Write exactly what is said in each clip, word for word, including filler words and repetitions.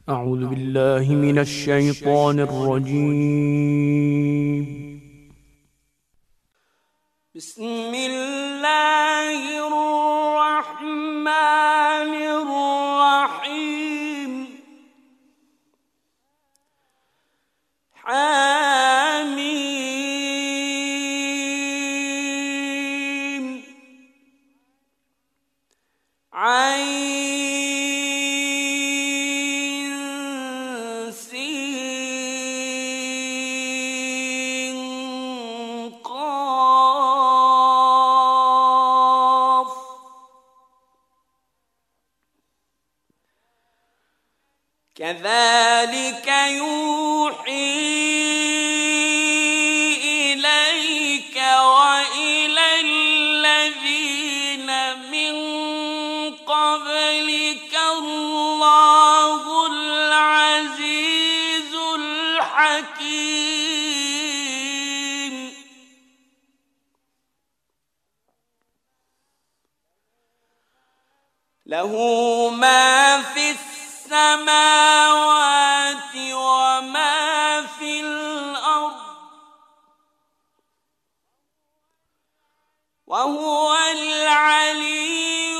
أعوذ بالله من الشيطان الرجيم. بسم الله الرحمن الرحيم. حميم عين كذلك يوحي إليك وإلى الذين من قبلك الله العزيز الحكيم. له ما في السماوات وما في الأرض وهو العلي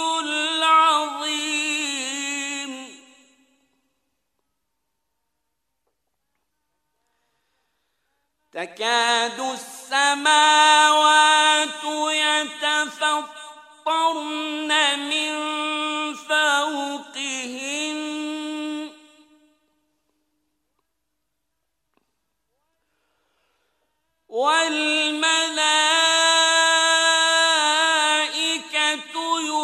العظيم. تكاد السماوات يتفطرن من فوقهن والملائكة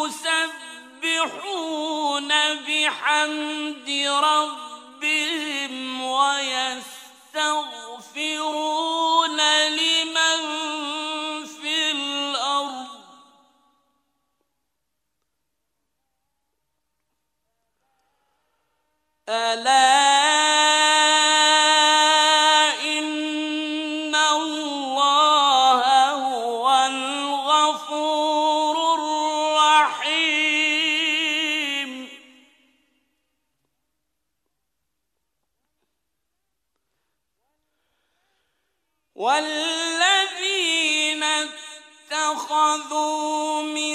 يسبحون بحمد ربهم ويستغفرون لمن في الأرض ألا والذين اتخذوا من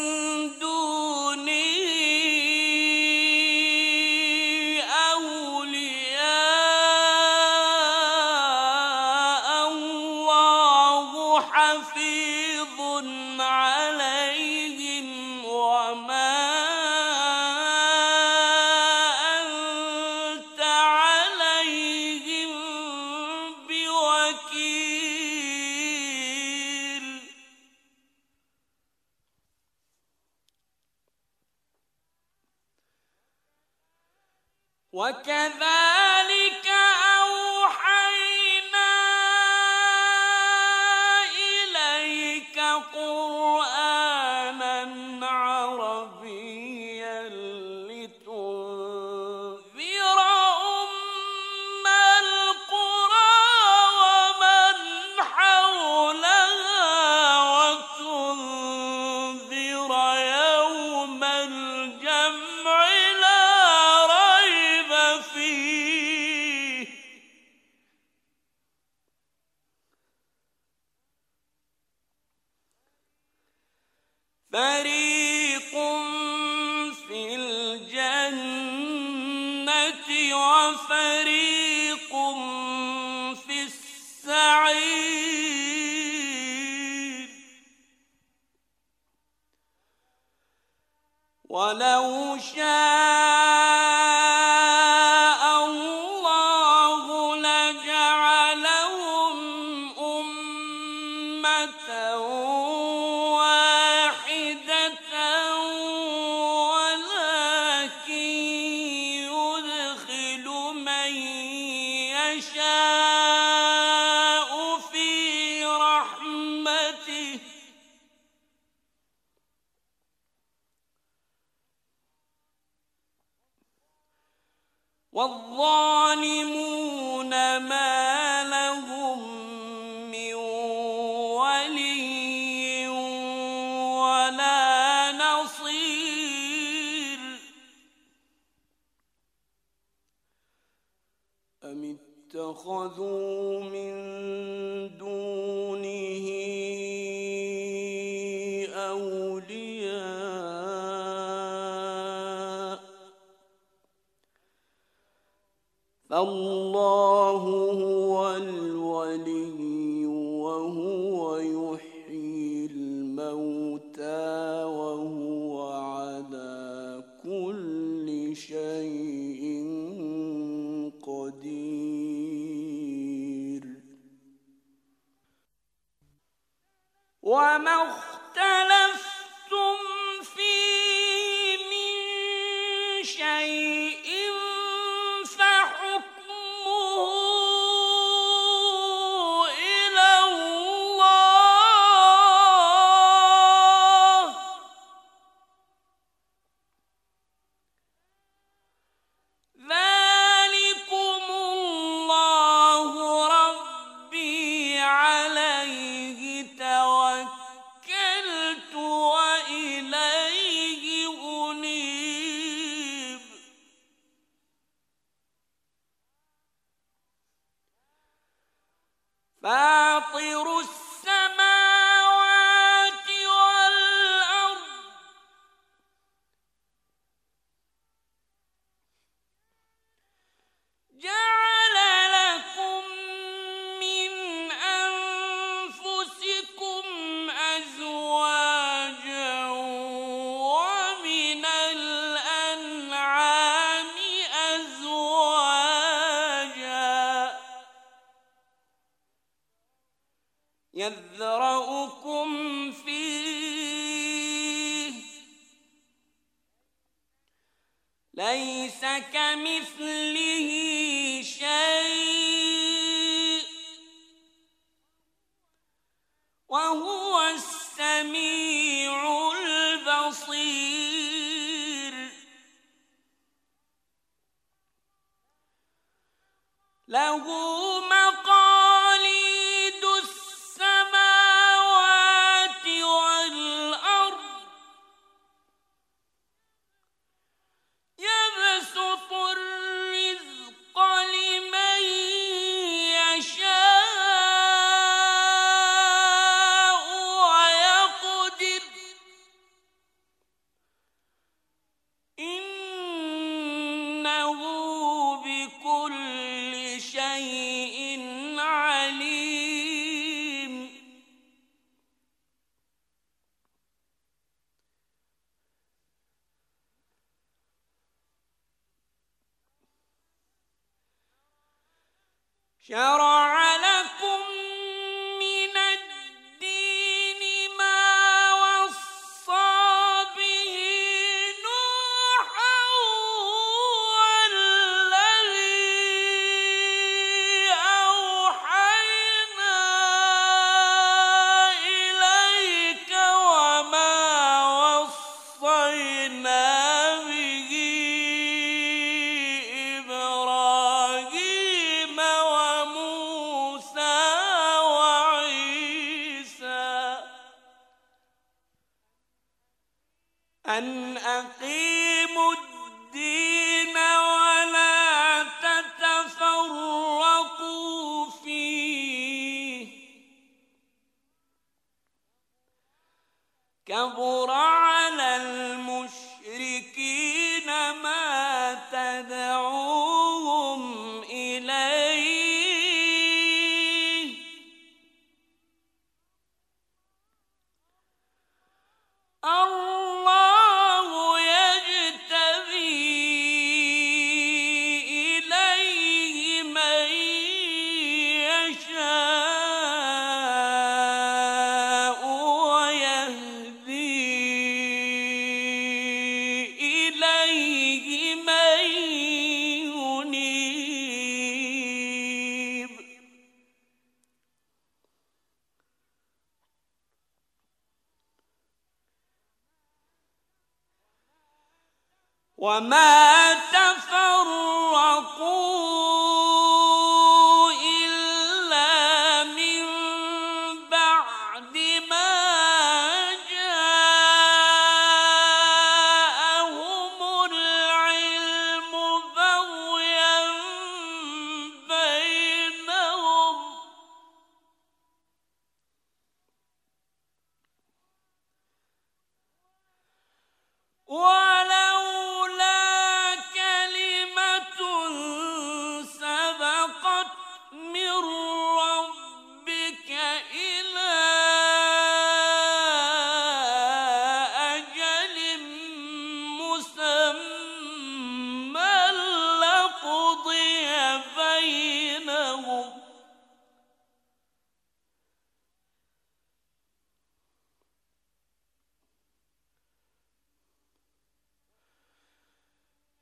دونه أولياء الله حفيظ عليهم وما أنت عليهم بوكيل. وكذلك أوحينا إليك قرآنا عربيا لتنذر أم القرى ومن حولها وتنذر يوم الجمع لا ريب فيه فريق في الجنة وفريق في السعير. ولو شاء الله لجعلهم أمة واحدة ولكن يدخل من يشاء في رحمته والظالمون ما لهم من ولي ولا نصير. أم اتخذوا من دونه أولياء فالله هو الولي وهو يحيي الموتى وهو على كل شيء قدير. وما اختلفتم فيه من شيء فحكمه إلى الله ذلكم الله ربي عليه توكلت وإليه أنيب. فاطر السماوات والأرض جعل لكم من أنفسكم أزواجا ومن الأنعام أزواجا يذرأكم فيه ليس كمثله شيء وهو السميع البصير. له مقاليد السماوات والأرض يبسط الرزق لمن يشاء ويقدر إنه بكل شيء عليم. شرع لكم من الدين ما وصى به نوحا والذي أوحينا إليك وما وصينا به إبراهيم وموسى وعيسى أن أقيموا الدين ولا تتفرقوا فيه كبر على المشركين ما تدعوهم إليه الله يجتبي إليه من يشاء ويهدي إليه من ينيب. وما تفرقوا إلا من بعد ما جاءهم العلم بغيا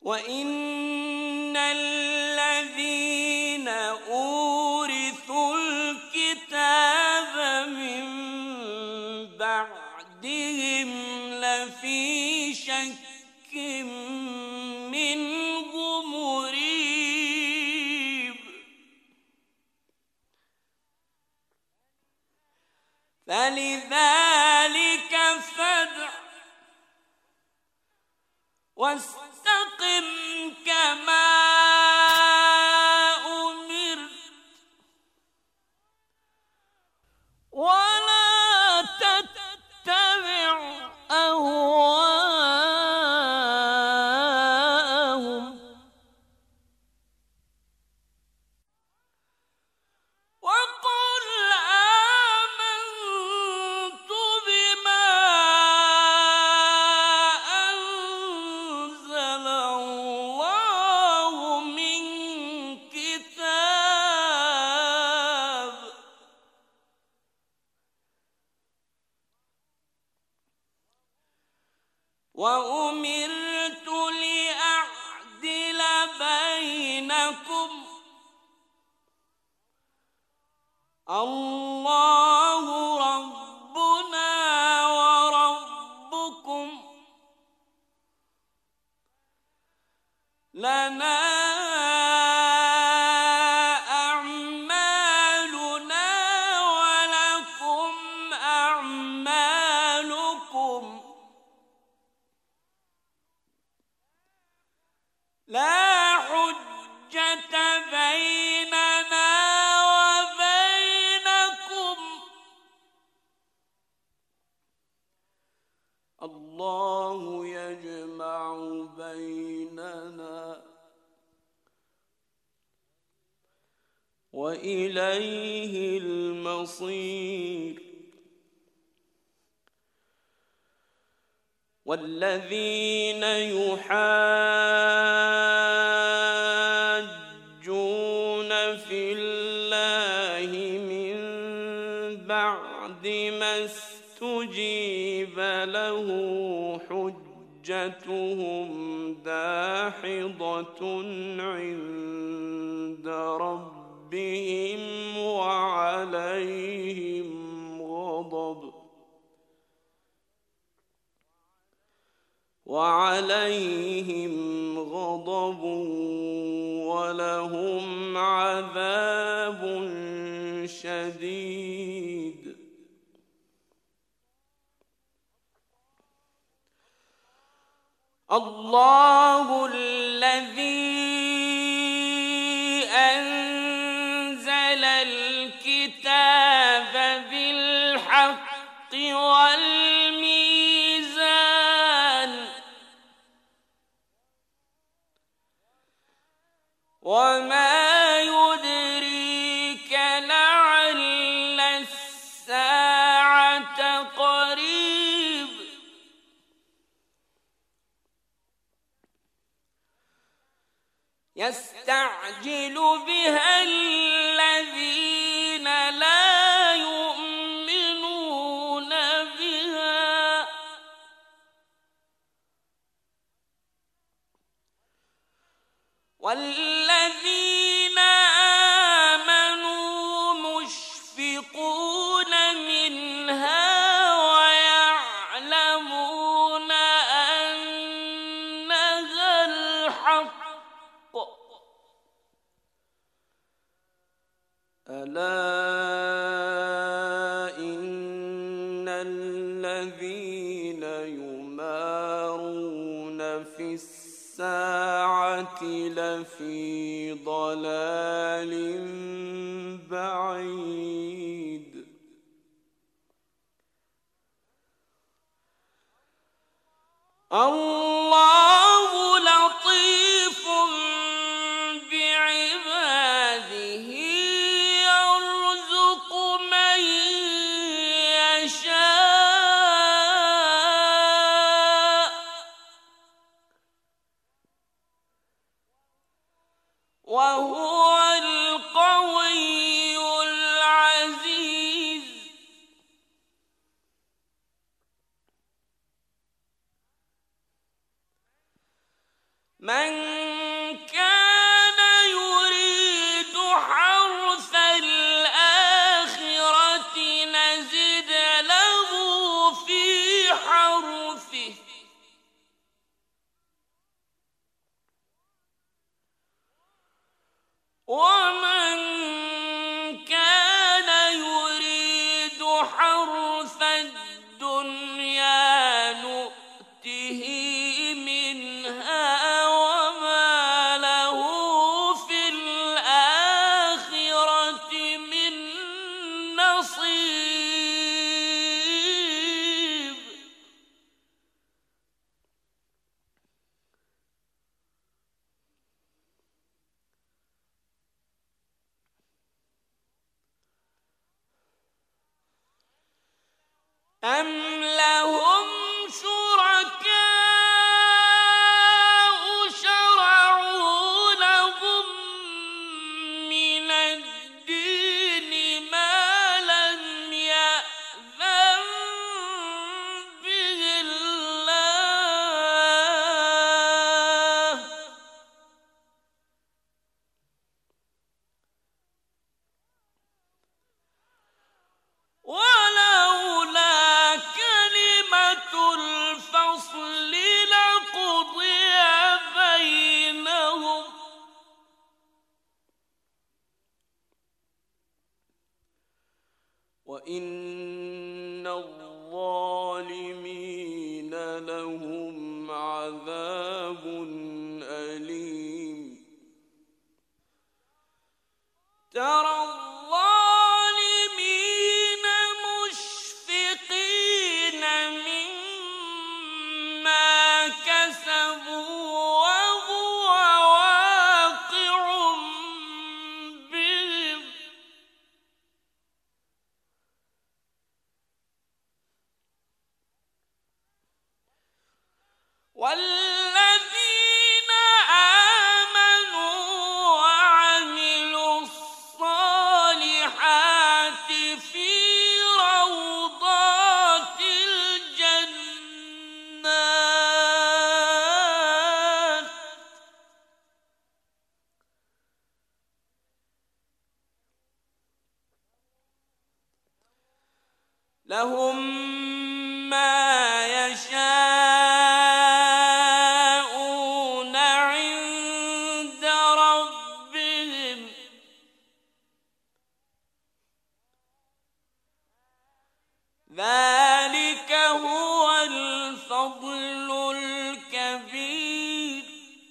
وإن الذين أورثوا الكتاب من بعدهم لفي شك منه مريب فلذلك فادع واستقم كما أمرت ولا تتبع أهواءهم وقل آمنت بما أنزل الله من كتاب وأمرت لأعدل بينكم الله ربنا وربكم لنا أعمالنا ولكم أعمالكم لا حجة بيننا وبينكم الله يجمع بيننا وإليه المصير والذين يحاجون في الله من بعد ما استجيب له حجتهم داحضة عند ربهم وعليهم غضب وعليهم غضب ولهم عذاب شديد الله الذي أنزل الكتاب بالحق والميزان وما يدريك لعل الساعة قريب يستعجل بها الذين لا يؤمنون بها والذين آمنوا مشفقون منها ويعلمون أنها الحق ألا إن الذين يمارون في الساعة لفي ضلال بعيد الله لطيف بعباده يرزق من يشاء وهو القوي العزيز من أم لهم شركاء شرعوا لهم من الدين ما لم يأذن به الله ولولا كلمة الفصل لقضي بينهم وإن الظالمين لهم عذاب أليم ترى الظالمين مشفقين مما كسبوا وهو واقع بهم والذين آمنوا وعملوا الصالحات في روضات الجنات لهم ما يشاءون عند ربهم ذلك هو الفضل الكبير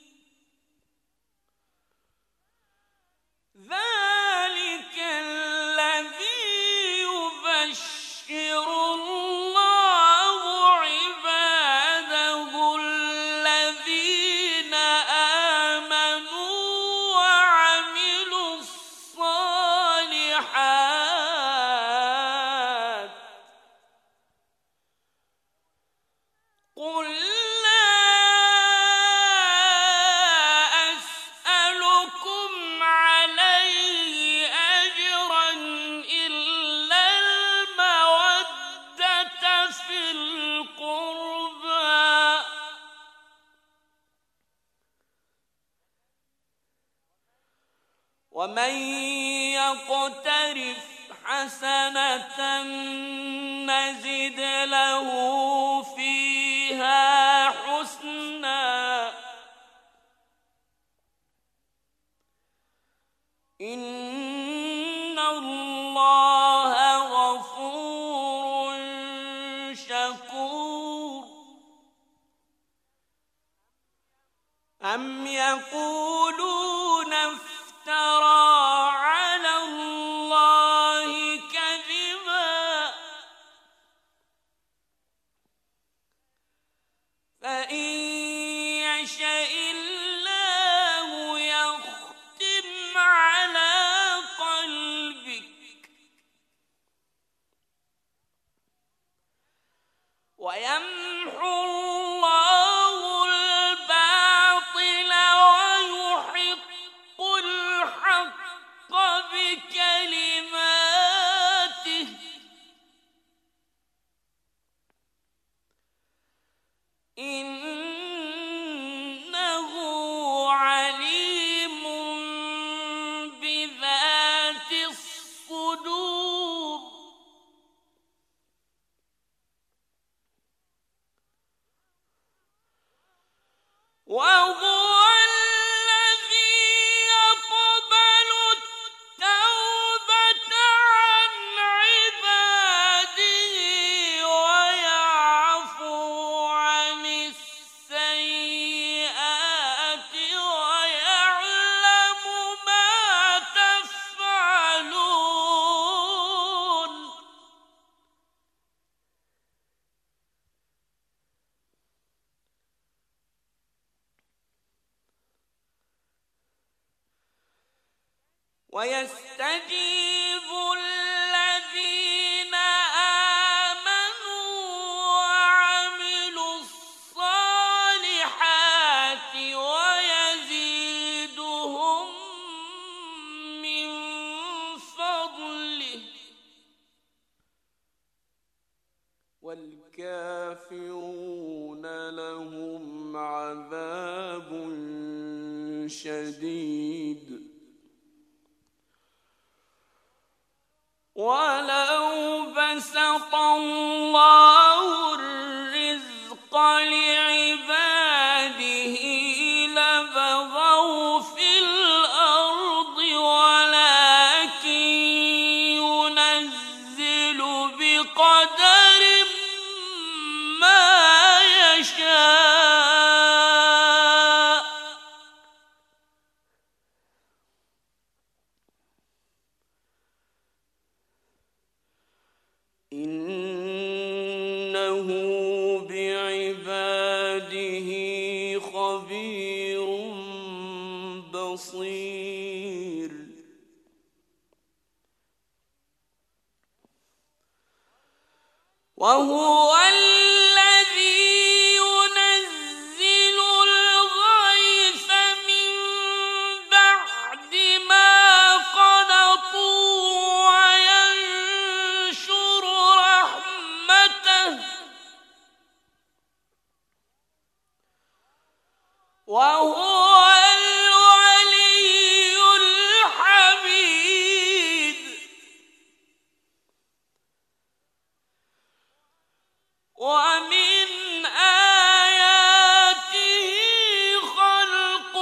ذلك الذي يبشر الله عباده الذين آمنوا وعملوا الصالحات قل لا أسألكم عليه أجرا إلا المودة في القربى ومن يقترف حسنة نزد له فيها حسنا إن الله غفور شكور أم يقولون افترى على الله كذبا فإن يشأ الله يختم على قلبك ويمحو الله الباطل ويحق الحق بكلماته إنه عليم بذات الصدور وهو الذي يقبل التوبة عن عباده ويعفو عن السيئات ويعلم ما تفعلون ويستجيب الذين آمنوا الكافرون لهم عذاب شديد. ولو بسط الله الرزق لعباده لبغوا في الأرض ولكن ينزل بقدر ما يشاء. إنه بعباده خبير بصير. وهو الذي ينزل الغيث من بعد ما قنطوا وينشر رحمته وهو الولي الحميد. ومن آياته خلق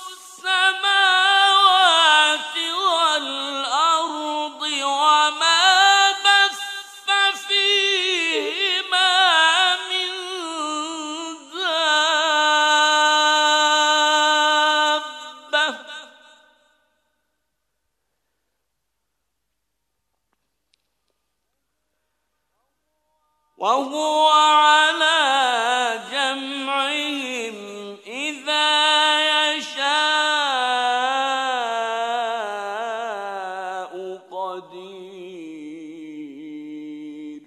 السماوات والأرض وما بث فيهما من دابة. وهو على جمعهم إذا يشاء قدير.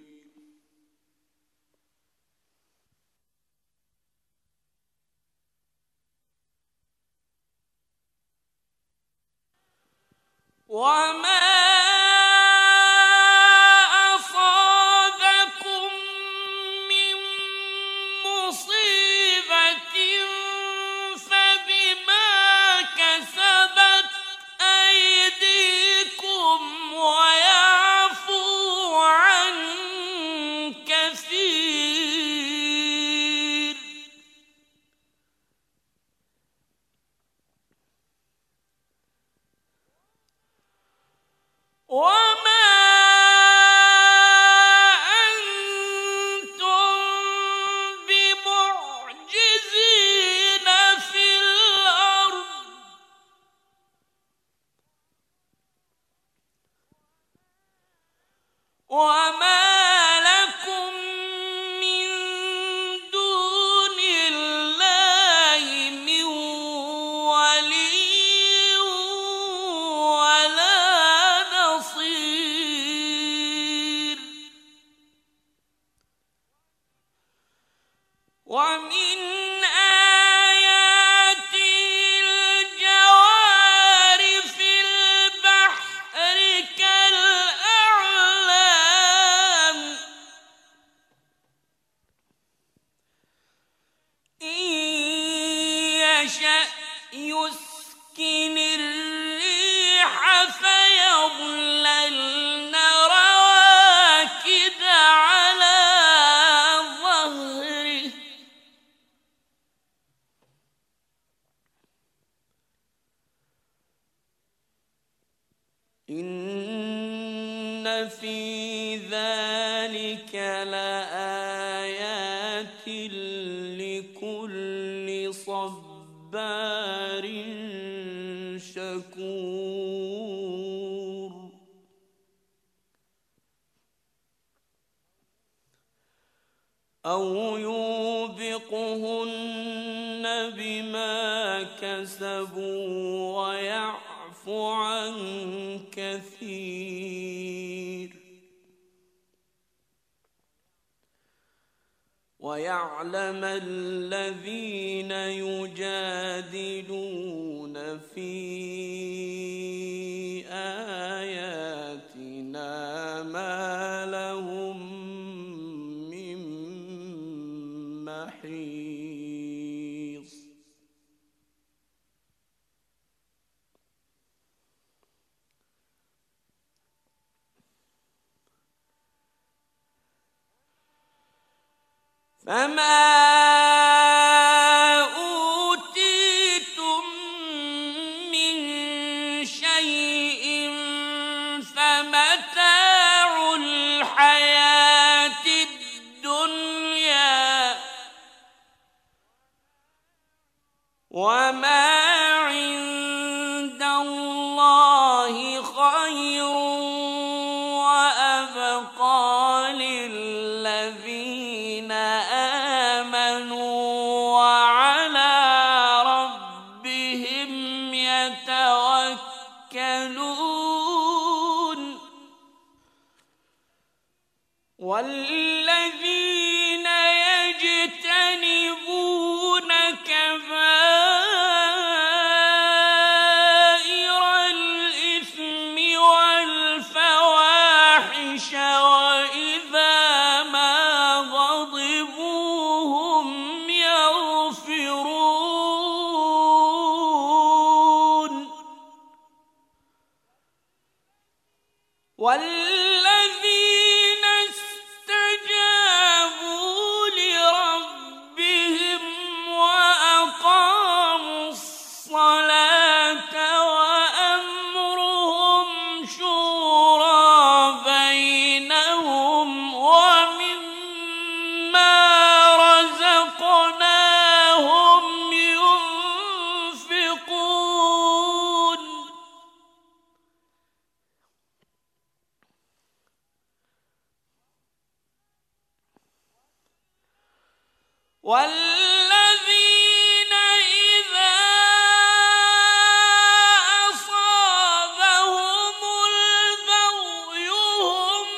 وما أصابكم من مصيبة فبما كسبت أيديكم ويعفو عن كثير. وما أنتم بمعجزين في الأرض وما لكم من دون الله من ولي ولا نصير. ومن آياته الجوار في البحر كالأعلام إن يشأ يسكن الريح فيظللن رواكد على ظهره إن في ذلك لآيات لكل صبار شكور. أو يوبقهن بما كسبوا ويعفو عن كثير. ويعلم الذين يجادلون في آياتنا ما لهم من فما أوتيتم من شيء فمتاع الحياة الدنيا وما عند الله خير وأبقى للذين آمنوا وعلى ربهم يتوكلون والذين يجتنبون كبائر الإثم والفواحش وإذا ما غضبوا هم يغفرون والذين استجابوا لربهم وأقاموا الصلاة وأمرهم شورى بينهم ومما رزقناهم ينفقون والذين إذا أصابهم البغي هم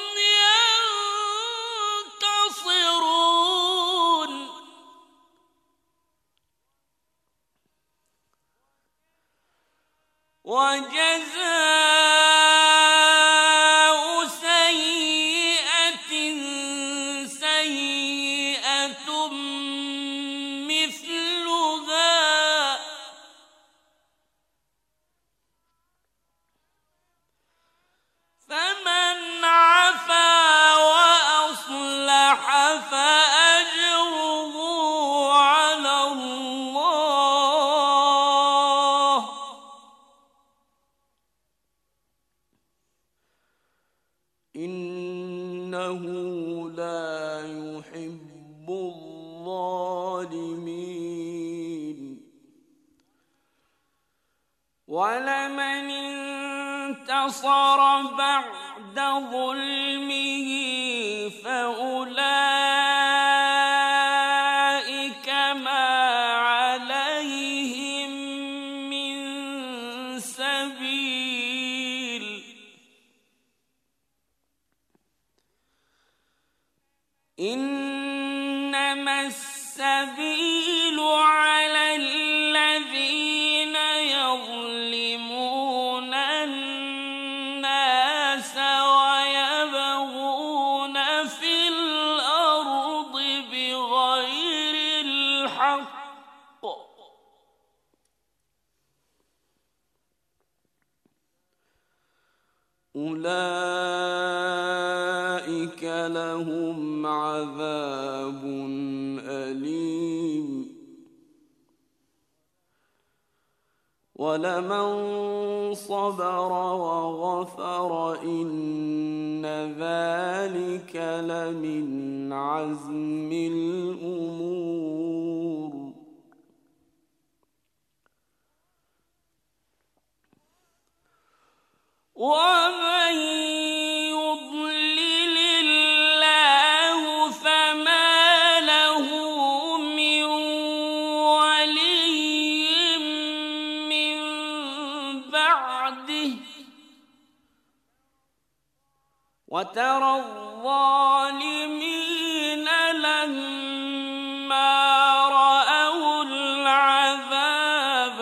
ينتصرون وجزاء سيئة سيئة مثلها فمن عفا وأصلح فأجره على الله إنه لا يحب الظالمين ولمن انتصر بعد ظلمه فأولئك ما عليهم من سبيل إنما السبيل على الذين يظلمون الناس ويبغون في الأرض بغير الحق أولئك لهم عذاب أليم ولمن صبر وغفر إن ذلك لمن عزم الأمور ومن يضلل الله فما له من ولي من بعده وترى الظالمين لما رأوا العذاب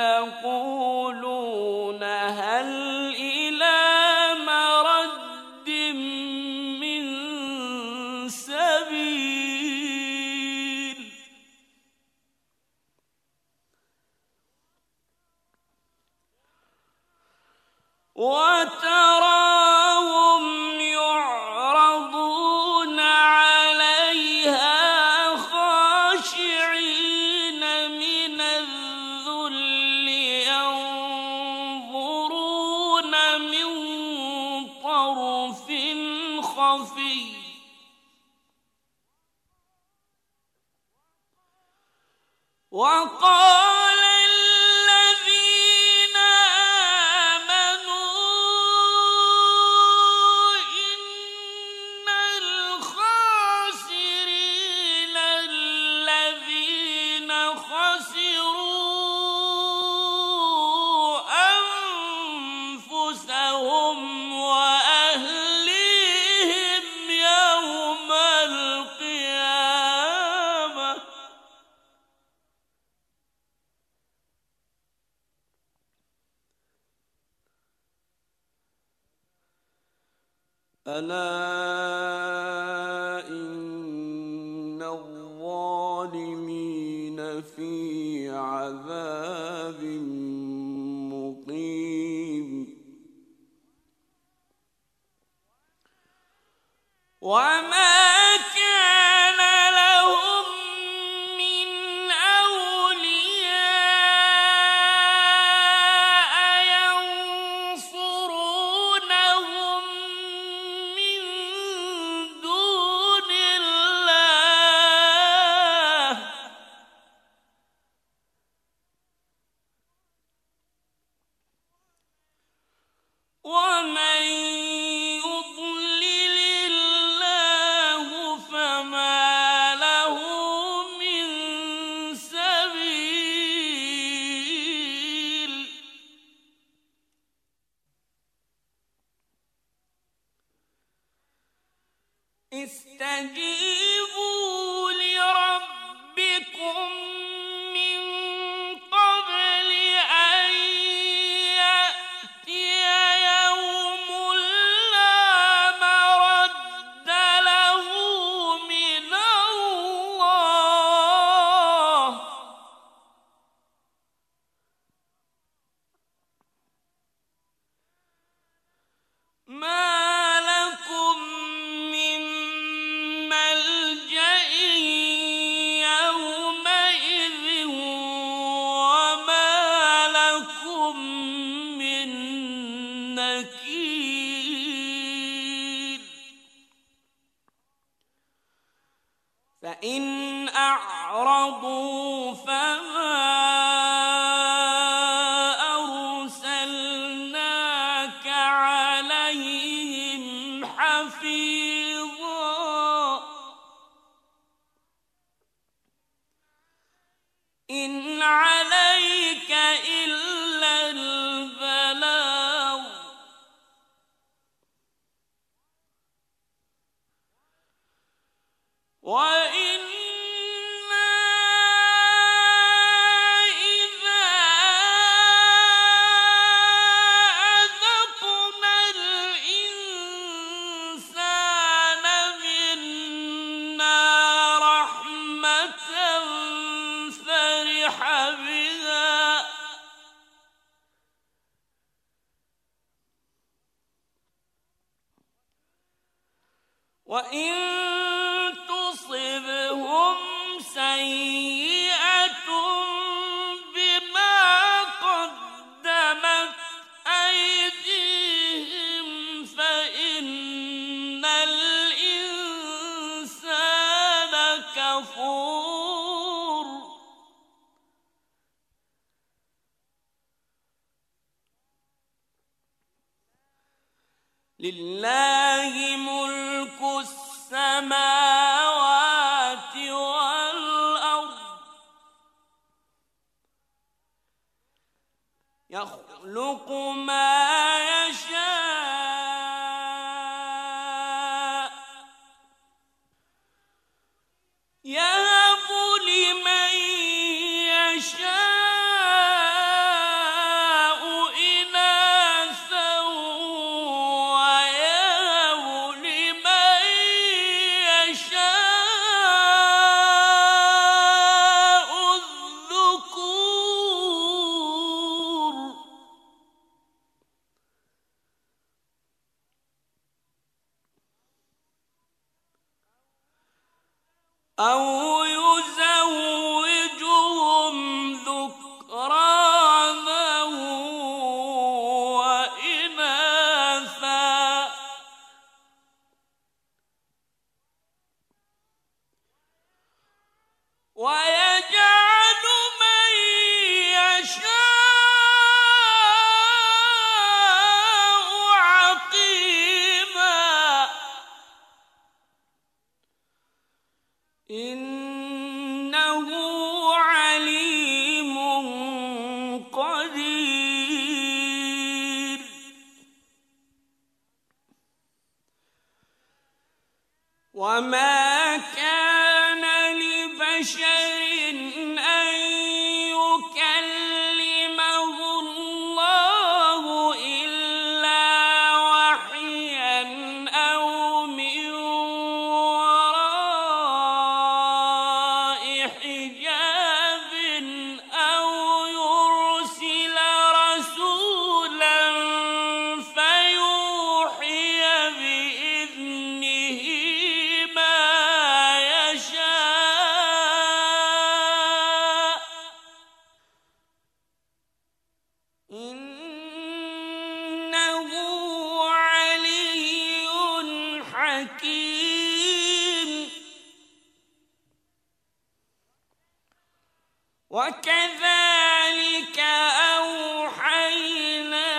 يقولون هل إلى مرد من سبيل وتراهم يعرضون عليها خفي وقال الذين آمنوا إن الخاسرين الذين خسروا أنفسهم وأهليهم يوم القيامة ألا إن الظالمين في عذاب مقيم وما كان لهم من أولياء ينصرونهم من دون الله ومن يضلل الله فما له من سبيل استجيبوا لربكم من قبل أن يأتي يوم لا مرد له من الله ما لكم من ملجأ يومئذ وما لكم من نكير فإن أعرضوا فما أرسلناك عليهم حفيظا إن عليك إلا البلاغ وإنا إذا أذقنا الإنسان منا رحمة فرح بها وإن تصبهم سيئة بما قدمت أيديهم فإن الإنسان كفور لله ملك السماوات والأرض يخلق ما يشاء يهب لمن يشاء إناثا ويهب لمن يشاء الذكور أو يزوجهم ذكرانا وإناثا وما كان لبشر أن يكلمه الله إلا وحيا أو من وراء حجاب أو يرسل رسولا فيوحي بإذنه ما يشاء إنه علي حكيم وكذلك أوحينا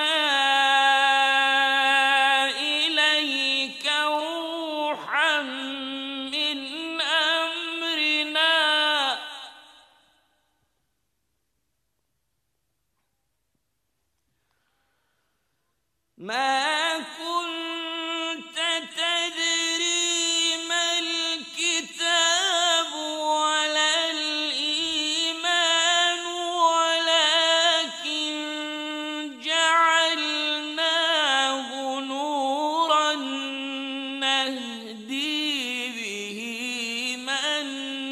إليك روحا من أمرنا ما كنت تدري ما الكتاب ولا الإيمان ولكن جعلناه نورا نهدي به من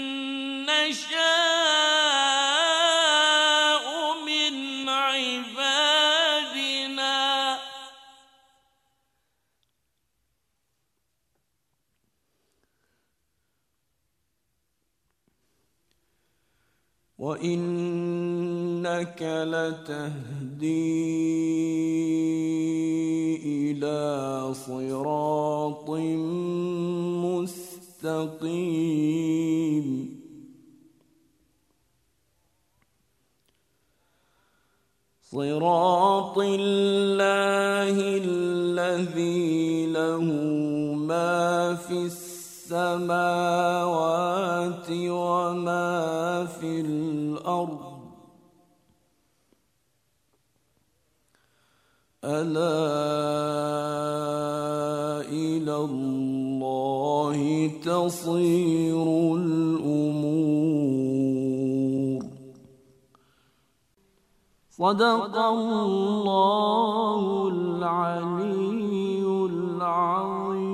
نشاء من عبادنا وإنك لتهدي إلى صراط مستقيم صراط الله الذي له ما في السماوات وما في الأرض ألا إلى الله تصير الأمور صدق الله العلي العظيم.